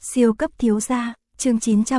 Siêu cấp thiếu gia, chương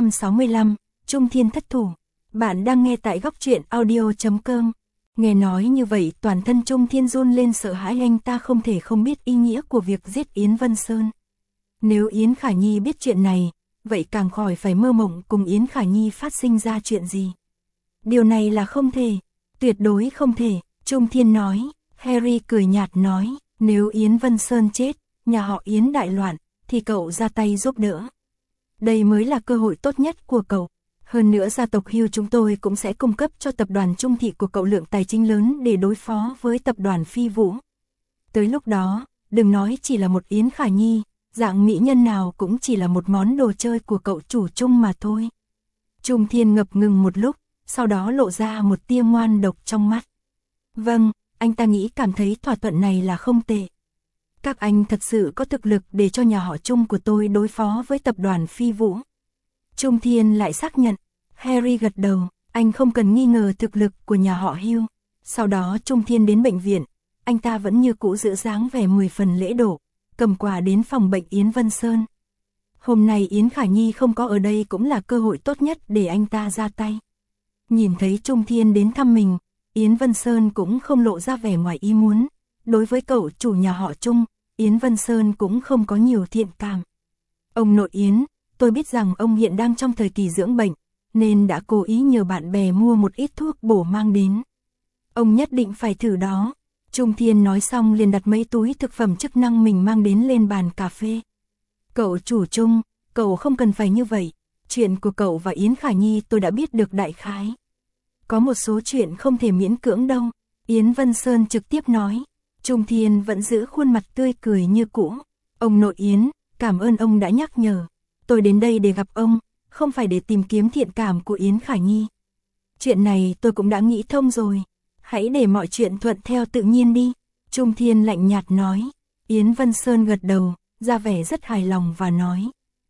965, Trung Thiên thất thủ. Bạn đang nghe tại góc truyện audio.com. Nghe nói như vậy toàn thân Trung Thiên run lên sợ hãi, anh ta không thể không biết ý nghĩa của việc giết Yến Vân Sơn. Nếu Yến Khả Nhi biết chuyện này, vậy càng khỏi phải mơ mộng cùng Yến Khả Nhi phát sinh ra chuyện gì. Điều này là không thể, tuyệt đối không thể, Trung Thiên nói. Harry cười nhạt nói, nếu Yến Vân Sơn chết, nhà họ Yến đại loạn, thì cậu ra tay giúp đỡ. Đây mới là cơ hội tốt nhất của cậu. Hơn nữa gia tộc Hugh chúng tôi cũng sẽ cung cấp cho tập đoàn Trung Thị của cậu lượng tài chính lớn để đối phó với tập đoàn Phi Vũ. Tới lúc đó, đừng nói chỉ là một Yến Khả Nhi, dạng mỹ nhân nào cũng chỉ là một món đồ chơi của cậu chủ Trung mà thôi. Trung Thiên ngập ngừng một lúc, sau đó lộ ra một tia ngoan độc trong mắt. Vâng, anh ta nghĩ cảm thấy thỏa thuận này là không tệ. Các anh thật sự có thực lực để cho nhà họ Trung của tôi đối phó với tập đoàn Phi Vũ. Trung Thiên lại xác nhận. Harry gật đầu, anh không cần nghi ngờ thực lực của nhà họ Hugh. Sau đó Trung Thiên đến bệnh viện, anh ta vẫn như cũ giữ dáng vẻ 10 phần lễ độ, cầm quà đến phòng bệnh Yến Vân Sơn. Hôm nay Yến Khả Nhi không có ở đây cũng là cơ hội tốt nhất để anh ta ra tay. Nhìn thấy Trung Thiên đến thăm mình, Yến Vân Sơn cũng không lộ ra vẻ ngoài ý muốn. Đối với cậu chủ nhà họ Trung, Yến Vân Sơn cũng không có nhiều thiện cảm. Ông nội Yến, tôi biết rằng ông hiện đang trong thời kỳ dưỡng bệnh, nên đã cố ý nhờ bạn bè mua một ít thuốc bổ mang đến. Ông nhất định phải thử đó. Trung Thiên nói xong liền đặt mấy túi thực phẩm chức năng mình mang đến lên bàn cà phê. Cậu chủ Trung, cậu không cần phải như vậy. Chuyện của cậu và Yến Khả Nhi tôi đã biết được đại khái. Có một số chuyện không thể miễn cưỡng đâu. Yến Vân Sơn trực tiếp nói. Trung Thiên vẫn giữ khuôn mặt tươi cười như cũ. Ông nội Yến, cảm ơn ông đã nhắc nhở. Tôi đến đây để gặp ông, không phải để tìm kiếm thiện cảm của Yến Khả Nhi. Chuyện này tôi cũng đã nghĩ thông rồi. Hãy để mọi chuyện thuận theo tự nhiên đi. Trung Thiên lạnh nhạt nói. Yến Vân Sơn gật đầu, ra vẻ rất hài lòng và nói.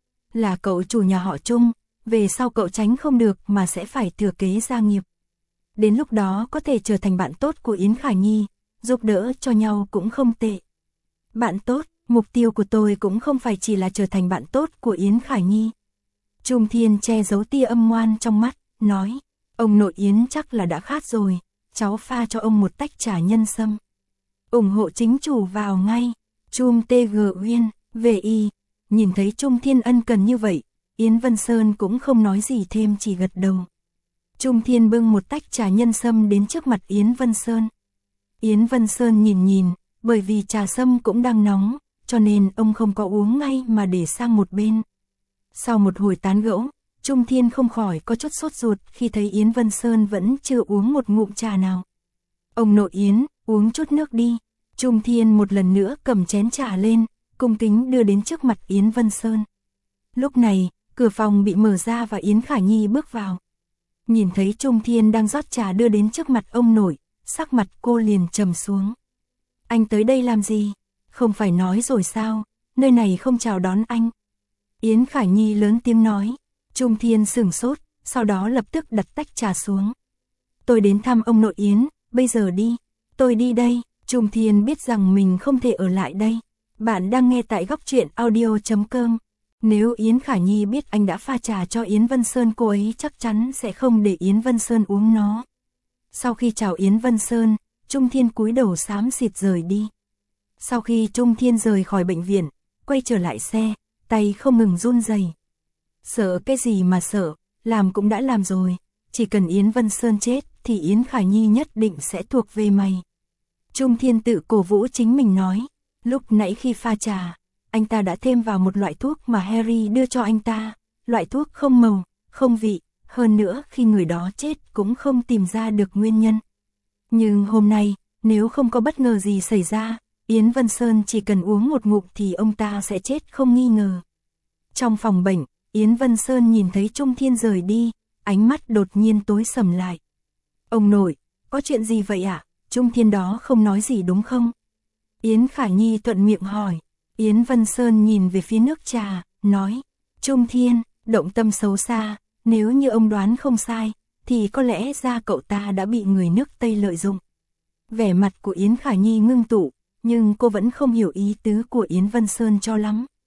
Là cậu chủ nhà họ Trung, về sau cậu tránh không được mà sẽ phải thừa kế gia nghiệp. Đến lúc đó có thể trở thành bạn tốt của Yến Khả Nhi, giúp đỡ cho nhau cũng không tệ. Bạn tốt, mục tiêu của tôi cũng không phải chỉ là trở thành bạn tốt của Yến Khả Nhi. Trung Thiên che giấu tia âm ngoan trong mắt, nói. Ông nội Yến chắc là đã khát rồi, cháu pha cho ông một tách trà nhân sâm. ủng hộ chính chủ vào ngay. Trung TG Uyên, VI. Nhìn thấy Trung Thiên ân cần như vậy, Yến Vân Sơn cũng không nói gì thêm, chỉ gật đầu. Trung Thiên bưng một tách trà nhân sâm đến trước mặt Yến Vân Sơn. Yến Vân Sơn nhìn, bởi vì trà sâm cũng đang nóng, cho nên ông không có uống ngay mà để sang một bên. Sau một hồi tán gẫu, Trung Thiên không khỏi có chút sốt ruột khi thấy Yến Vân Sơn vẫn chưa uống một ngụm trà nào. Ông nội Yến, uống chút nước đi. Trung Thiên một lần nữa cầm chén trà lên, cung kính đưa đến trước mặt Yến Vân Sơn. Lúc này, cửa phòng bị mở ra và Yến Khả Nhi bước vào. Nhìn thấy Trung Thiên đang rót trà đưa đến trước mặt ông nội, sắc mặt cô liền trầm xuống. Anh tới đây làm gì? Không phải nói rồi sao, nơi này không chào đón anh. Yến Khả Nhi lớn tiếng nói. Trung Thiên sửng sốt, sau đó lập tức đặt tách trà xuống. Tôi đến thăm ông nội Yến, bây giờ đi. Tôi đi đây. Trung Thiên biết rằng mình không thể ở lại đây. Bạn đang nghe tại góc truyện audio.com. Nếu Yến Khả Nhi biết anh đã pha trà cho Yến Vân Sơn, cô ấy chắc chắn sẽ không để Yến Vân Sơn uống nó. Sau khi chào Yến Vân Sơn, Trung Thiên cúi đầu xám xịt rời đi. Sau khi Trung Thiên rời khỏi bệnh viện, quay trở lại xe, tay không ngừng run rẩy. Sợ cái gì mà sợ, làm cũng đã làm rồi. Chỉ cần Yến Vân Sơn chết thì Yến Khả Nhi nhất định sẽ thuộc về mày. Trung Thiên tự cổ vũ chính mình nói. Lúc nãy khi pha trà, anh ta đã thêm vào một loại thuốc mà Harry đưa cho anh ta. Loại thuốc không màu, không vị. Hơn nữa khi người đó chết cũng không tìm ra được nguyên nhân. Nhưng hôm nay, nếu không có bất ngờ gì xảy ra, Yến Vân Sơn chỉ cần uống một ngụm thì ông ta sẽ chết không nghi ngờ. Trong phòng bệnh, Yến Vân Sơn nhìn thấy Trung Thiên rời đi, ánh mắt đột nhiên tối sầm lại. Ông nội, có chuyện gì vậy ạ? Trung Thiên đó không nói gì đúng không? Yến Khả Nhi thuận miệng hỏi. Yến Vân Sơn nhìn về phía nước trà, nói. Trung Thiên, động tâm xấu xa, nếu như ông đoán không sai, thì có lẽ ra cậu ta đã bị người nước Tây lợi dụng. Vẻ mặt của Yến Khả Nhi ngưng tụ, nhưng cô vẫn không hiểu ý tứ của Yến Vân Sơn cho lắm.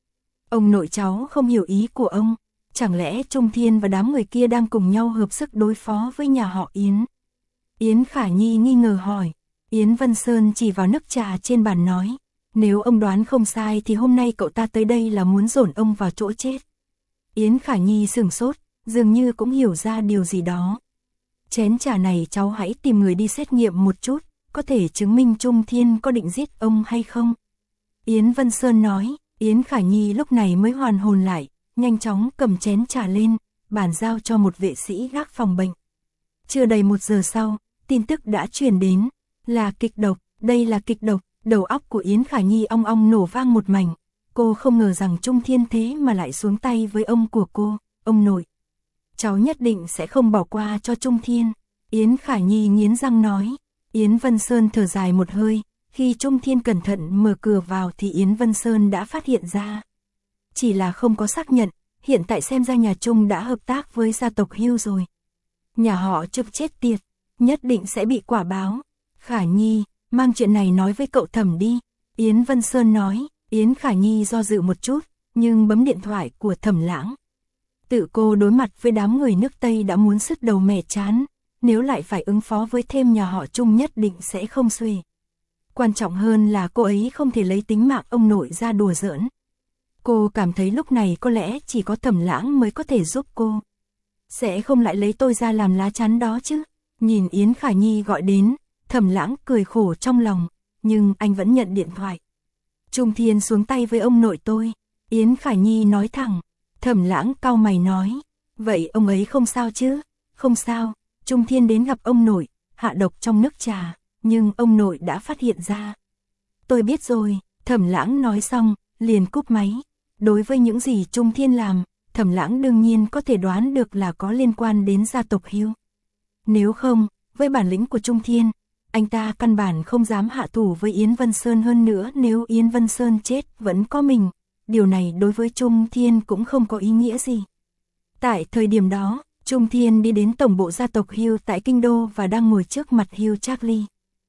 Ông nội cháu không hiểu ý của ông, chẳng lẽ Trung Thiên và đám người kia đang cùng nhau hợp sức đối phó với nhà họ Yến? Yến Khả Nhi nghi ngờ hỏi. Yến Vân Sơn chỉ vào nước trà trên bàn nói, nếu ông đoán không sai thì hôm nay cậu ta tới đây là muốn dồn ông vào chỗ chết. Yến Khả Nhi sửng sốt, dường như cũng hiểu ra điều gì đó. Chén trà này cháu hãy tìm người đi xét nghiệm một chút, có thể chứng minh Trung Thiên có định giết ông hay không? Yến Vân Sơn nói. Yến Khả Nhi lúc này mới hoàn hồn lại, nhanh chóng cầm chén trà lên, bàn giao cho một vệ sĩ gác phòng bệnh. Chưa đầy 1 giờ sau, tin tức đã truyền đến, là kịch độc, đây là kịch độc. Đầu óc của Yến Khả Nhi ong ong nổ vang một mảnh, cô không ngờ rằng Trung Thiên thế mà lại xuống tay với ông của cô, ông nội. Cháu nhất định sẽ không bỏ qua cho Trung Thiên, Yến Khả Nhi nghiến răng nói. Yến Vân Sơn thở dài một hơi, khi Trung Thiên cẩn thận mở cửa vào thì Yến Vân Sơn đã phát hiện ra. Chỉ là không có xác nhận, hiện tại xem ra nhà Trung đã hợp tác với gia tộc Hưu rồi. Nhà họ Trục chết tiệt, nhất định sẽ bị quả báo. Khả Nhi, mang chuyện này nói với cậu Thẩm đi, Yến Vân Sơn nói. Yến Khả Nhi do dự một chút, nhưng bấm điện thoại của Thẩm Lãng. Tự cô đối mặt với đám người nước Tây đã muốn sứt đầu mẻ trán, nếu lại phải ứng phó với thêm nhà họ Trung nhất định sẽ không xuể. Quan trọng hơn là cô ấy không thể lấy tính mạng ông nội ra đùa giỡn. Cô cảm thấy lúc này có lẽ chỉ có Thẩm Lãng mới có thể giúp cô. Sẽ không lại lấy tôi ra làm lá chắn đó chứ. Nhìn Yến Khả Nhi gọi đến, Thẩm Lãng cười khổ trong lòng, nhưng anh vẫn nhận điện thoại. Trung Thiên xuống tay với ông nội tôi, Yến Khả Nhi nói thẳng. Thẩm Lãng cau mày nói, vậy ông ấy không sao chứ? Không sao, Trung Thiên đến gặp ông nội, hạ độc trong nước trà, nhưng ông nội đã phát hiện ra. Tôi biết rồi, Thẩm Lãng nói xong, liền cúp máy. Đối với những gì Trung Thiên làm, Thẩm Lãng đương nhiên có thể đoán được là có liên quan đến gia tộc Hưu. Nếu không, với bản lĩnh của Trung Thiên, anh ta căn bản không dám hạ thủ với Yến Vân Sơn, hơn nữa nếu Yến Vân Sơn chết vẫn có mình, điều này đối với Trung Thiên cũng không có ý nghĩa gì. Tại thời điểm đó, Trung Thiên đi đến tổng bộ gia tộc Hưu tại Kinh Đô và đang ngồi trước mặt Hugh Charlie.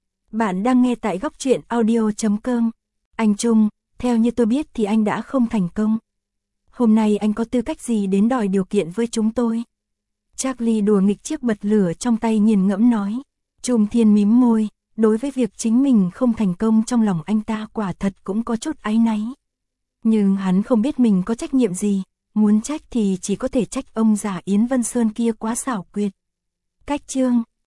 Bạn đang nghe tại góc truyện audio.com. Anh Trung, theo như tôi biết thì anh đã không thành công. Hôm nay anh có tư cách gì đến đòi điều kiện với chúng tôi? Charlie đùa nghịch chiếc bật lửa trong tay, nghiền ngẫm nói. Trung Thiên mím môi, đối với việc chính mình không thành công trong lòng anh ta quả thật cũng có chút áy náy. Nhưng hắn không biết mình có trách nhiệm gì, muốn trách thì chỉ có thể trách ông già Yến Vân Sơn kia quá xảo quyệt. Cách chương